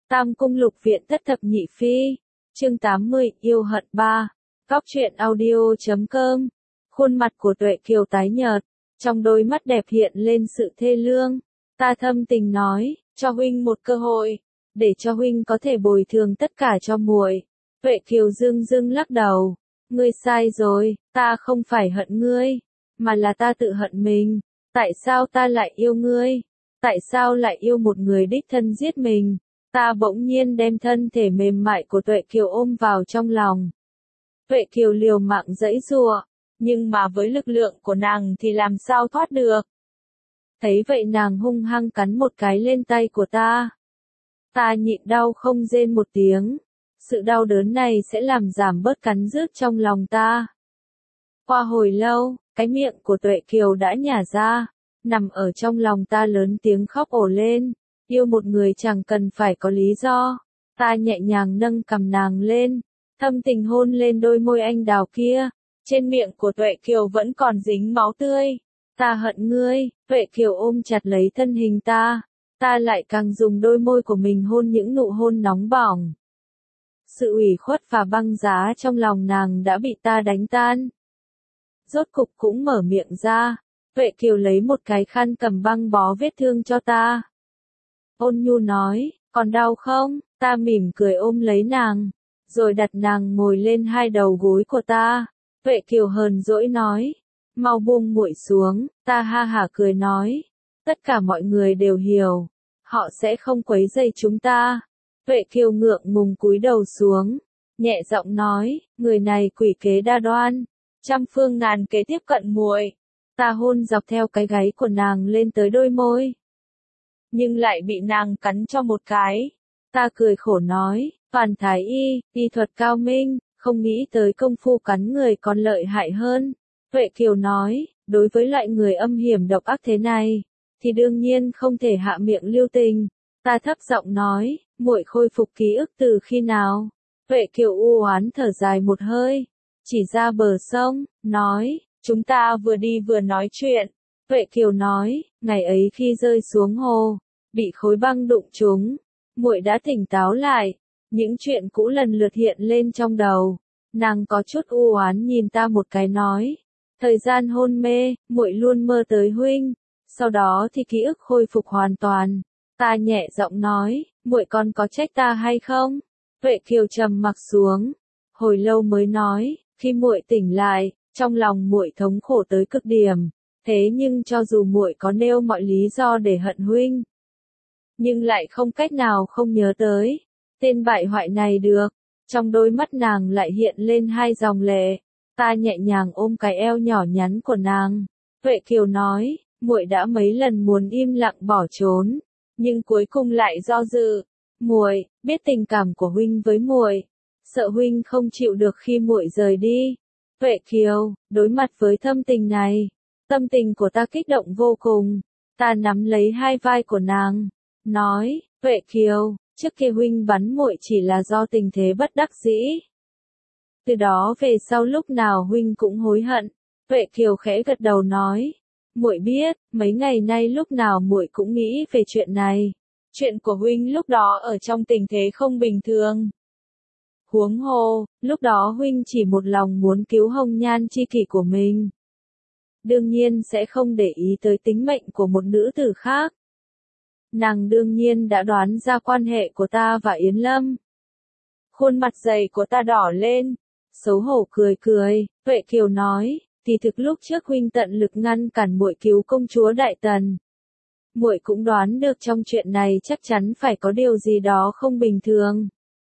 Tam Cung Lục Viện Thất Thập Nhị Phi, chương 80, yêu hận 3, Góc truyện audio.com. Khuôn mặt của Tuệ Kiều tái nhợt, trong đôi mắt đẹp hiện lên sự thê lương. Ta thâm tình nói, cho huynh một cơ hội, để cho huynh có thể bồi thường tất cả cho muội. Tuệ Kiều dưng dưng lắc đầu, ngươi sai rồi, ta không phải hận ngươi, mà là ta tự hận mình. Tại sao ta lại yêu ngươi? Tại sao lại yêu một người đích thân giết mình? Ta bỗng nhiên đem thân thể mềm mại của Tuệ Kiều ôm vào trong lòng. Tuệ Kiều liều mạng giãy giụa, nhưng mà với lực lượng của nàng thì làm sao thoát được. Thấy vậy nàng hung hăng cắn một cái lên tay của ta. Ta nhịn đau không rên một tiếng. Sự đau đớn này sẽ làm giảm bớt cắn rứt trong lòng ta. Qua hồi lâu, cái miệng của Tuệ Kiều đã nhả ra, nằm ở trong lòng ta lớn tiếng khóc ồ lên. Yêu một người chẳng cần phải có lý do. Ta nhẹ nhàng nâng cằm nàng lên, thâm tình hôn lên đôi môi anh đào kia. Trên miệng của Tuệ Kiều vẫn còn dính máu tươi. Ta hận ngươi. Tuệ Kiều ôm chặt lấy thân hình ta. Ta lại càng dùng đôi môi của mình hôn những nụ hôn nóng bỏng. Sự ủy khuất và băng giá trong lòng nàng đã bị ta đánh tan. Rốt cục cũng mở miệng ra. Tuệ Kiều lấy một cái khăn cầm băng bó vết thương cho ta. Ôn nhu nói, còn đau không? Ta mỉm cười ôm lấy nàng, rồi đặt nàng ngồi lên hai đầu gối của ta. Tuệ Kiều hờn dỗi nói, mau buông muội xuống. Ta ha hả cười nói, tất cả mọi người đều hiểu, họ sẽ không quấy rầy chúng ta. Tuệ Kiều ngượng ngùng cúi đầu xuống, nhẹ giọng nói, người này quỷ kế đa đoan, trăm phương ngàn kế tiếp cận muội. Ta hôn dọc theo cái gáy của nàng lên tới đôi môi, nhưng lại bị nàng cắn cho một cái. Ta cười khổ nói, Toàn Thái Y, y thuật cao minh, không nghĩ tới công phu cắn người còn lợi hại hơn. Tuệ Kiều nói, đối với loại người âm hiểm độc ác thế này, thì đương nhiên không thể hạ miệng lưu tình. Ta thấp giọng nói, muội khôi phục ký ức từ khi nào? Tuệ Kiều u oán thở dài một hơi, chỉ ra bờ sông, nói, chúng ta vừa đi vừa nói chuyện. Tuệ Kiều nói, ngày ấy khi rơi xuống hồ, bị khối băng đụng trúng, muội đã tỉnh táo lại, những chuyện cũ lần lượt hiện lên trong đầu. Nàng có chút u oán nhìn ta một cái nói, thời gian hôn mê, muội luôn mơ tới huynh, sau đó thì ký ức khôi phục hoàn toàn. Ta nhẹ giọng nói, muội còn có trách ta hay không? Tuệ Kiều trầm mặc xuống, hồi lâu mới nói, khi muội tỉnh lại, trong lòng muội thống khổ tới cực điểm. Thế nhưng cho dù muội có nêu mọi lý do để hận huynh, nhưng lại không cách nào không nhớ tới tên bại hoại này được. Trong đôi mắt nàng lại hiện lên hai dòng lệ. Ta nhẹ nhàng ôm cái eo nhỏ nhắn của nàng. Tuệ Kiều nói, muội đã mấy lần muốn im lặng bỏ trốn, nhưng cuối cùng lại do dự. Muội biết tình cảm của huynh với muội, sợ huynh không chịu được khi muội rời đi. Tuệ Kiều, đối mặt với thâm tình này, tâm tình của ta kích động vô cùng. Ta nắm lấy hai vai của nàng, nói, Tuệ Kiều, trước kia huynh bắn muội chỉ là do tình thế bất đắc dĩ. Từ đó về sau lúc nào huynh cũng hối hận. Tuệ Kiều khẽ gật đầu nói, muội biết, mấy ngày nay lúc nào muội cũng nghĩ về chuyện này. Chuyện của huynh lúc đó ở trong tình thế không bình thường. Huống hồ, lúc đó huynh chỉ một lòng muốn cứu hồng nhan chi kỷ của mình. Đương nhiên sẽ không để ý tới tính mệnh của một nữ tử khác. Nàng đương nhiên đã đoán ra quan hệ của ta và Yến Lâm. Khuôn mặt dày của ta đỏ lên, xấu hổ cười cười. Tuệ Kiều nói, thì thực lúc trước huynh tận lực ngăn cản muội cứu công chúa Đại Tần. Muội cũng đoán được trong chuyện này chắc chắn phải có điều gì đó không bình thường.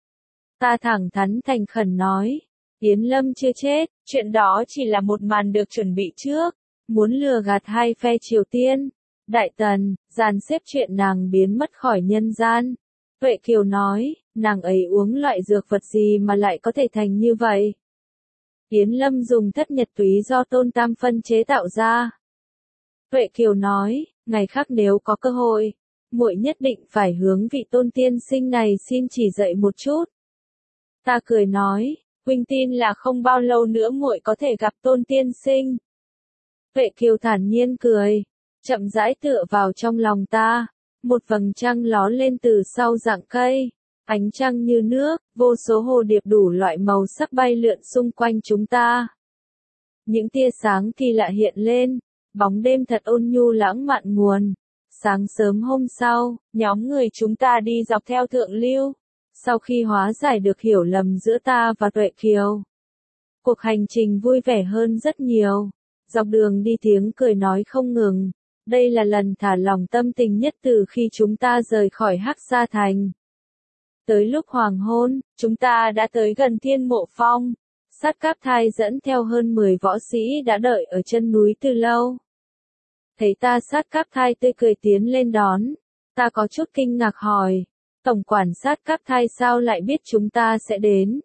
Ta thẳng thắn thành khẩn nói, Yến Lâm chưa chết, chuyện đó chỉ là một màn được chuẩn bị trước, muốn lừa gạt hai phe Triều Tiên, Đại Tần, dàn xếp chuyện nàng biến mất khỏi nhân gian. Tuệ Kiều nói, nàng ấy uống loại dược vật gì mà lại có thể thành như vậy? Yến Lâm dùng thất nhật túy do Tôn Tam Phân chế tạo ra. Tuệ Kiều nói, ngày khác nếu có cơ hội, muội nhất định phải hướng vị Tôn tiên sinh này xin chỉ dạy một chút. Ta cười nói, huynh tin là không bao lâu nữa muội có thể gặp Tôn tiên sinh. Tuệ Kiều thản nhiên cười, chậm rãi tựa vào trong lòng ta. Một vầng trăng ló lên từ sau rặng cây. Ánh trăng như nước, vô số hồ điệp đủ loại màu sắc bay lượn xung quanh chúng ta. Những tia sáng kỳ lạ hiện lên, bóng đêm thật ôn nhu lãng mạn nguồn. Sáng sớm hôm sau, nhóm người chúng ta đi dọc theo thượng lưu. Sau khi hóa giải được hiểu lầm giữa ta và Tuệ Kiều, cuộc hành trình vui vẻ hơn rất nhiều. Dọc đường đi tiếng cười nói không ngừng. Đây là lần thả lỏng tâm tình nhất từ khi chúng ta rời khỏi Hắc Sa Thành. Tới lúc hoàng hôn, chúng ta đã tới gần Thiên Mộ Phong. Sát Cáp Thai dẫn theo hơn 10 võ sĩ đã đợi ở chân núi từ lâu. Thấy ta, Sát Cáp Thai tươi cười tiến lên đón. Ta có chút kinh ngạc hỏi, tổng quản Sát Cáp Thai sao lại biết chúng ta sẽ đến?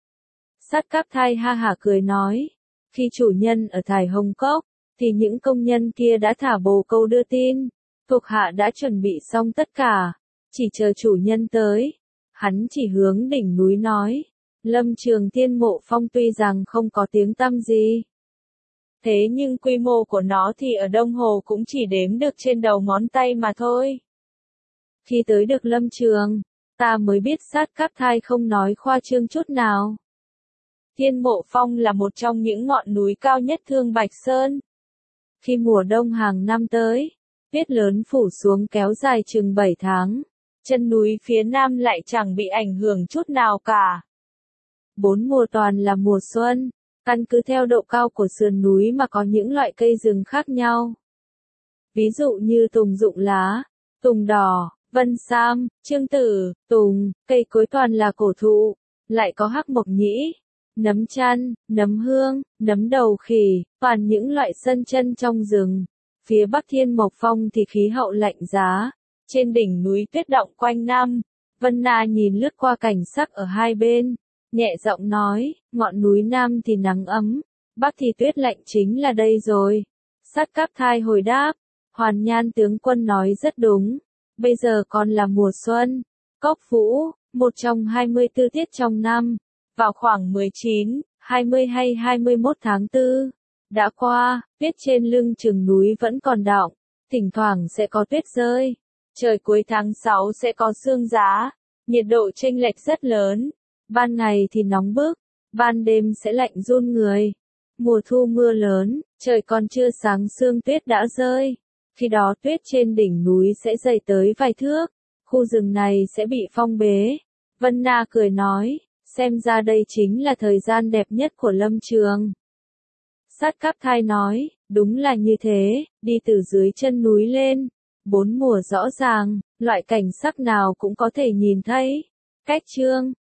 Sát Cáp Thai ha hả cười nói, khi chủ nhân ở Thải Hồng Cốc, thì những công nhân kia đã thả bồ câu đưa tin, thuộc hạ đã chuẩn bị xong tất cả, chỉ chờ chủ nhân tới. Hắn chỉ hướng đỉnh núi nói, Lâm Trường Thiên Mộ Phong tuy rằng không có tiếng tăm gì, thế nhưng quy mô của nó thì ở Đông Hồ cũng chỉ đếm được trên đầu ngón tay mà thôi. Khi tới được Lâm Trường, ta mới biết Sát Cáp Thai không nói khoa trương chút nào. Thiên Mộ Phong là một trong những ngọn núi cao nhất Thương Bạch Sơn. Khi mùa đông hàng năm tới, tuyết lớn phủ xuống kéo dài chừng 7 tháng, chân núi phía nam lại chẳng bị ảnh hưởng chút nào cả. 4 mùa toàn là mùa xuân, căn cứ theo độ cao của sườn núi mà có những loại cây rừng khác nhau. Ví dụ như tùng rụng lá, tùng đỏ, vân sam, chương tử, tùng, cây cối toàn là cổ thụ, lại có hắc mộc nhĩ, nấm chăn, nấm hương, nấm đầu khỉ, toàn những loại sân chân trong rừng. Phía Bắc Thiên Mộc Phong thì khí hậu lạnh giá, trên đỉnh núi tuyết đọng quanh năm. Vân Na nhìn lướt qua cảnh sắc ở hai bên, nhẹ giọng nói, ngọn núi Nam thì nắng ấm, Bắc thì tuyết lạnh chính là đây rồi. Sát Cáp Thai hồi đáp, Hoàn Nhan tướng quân nói rất đúng, bây giờ còn là mùa xuân, Cốc Vũ, một trong 24 tiết trong năm, vào khoảng 19, 20 hay 21 tháng 4, đã qua, tuyết trên lưng chừng núi vẫn còn đọng, thỉnh thoảng sẽ có tuyết rơi. Trời cuối tháng 6 sẽ có sương giá, nhiệt độ chênh lệch rất lớn, ban ngày thì nóng bức, ban đêm sẽ lạnh run người. Mùa thu mưa lớn, trời còn chưa sáng sương tuyết đã rơi, khi đó tuyết trên đỉnh núi sẽ dày tới vài thước, khu rừng này sẽ bị phong bế. Vân Na cười nói, xem ra đây chính là thời gian đẹp nhất của Lâm Trường. Sát Cáp Thai nói, đúng là như thế, đi từ dưới chân núi lên, 4 mùa rõ ràng, loại cảnh sắc nào cũng có thể nhìn thấy. Cách chương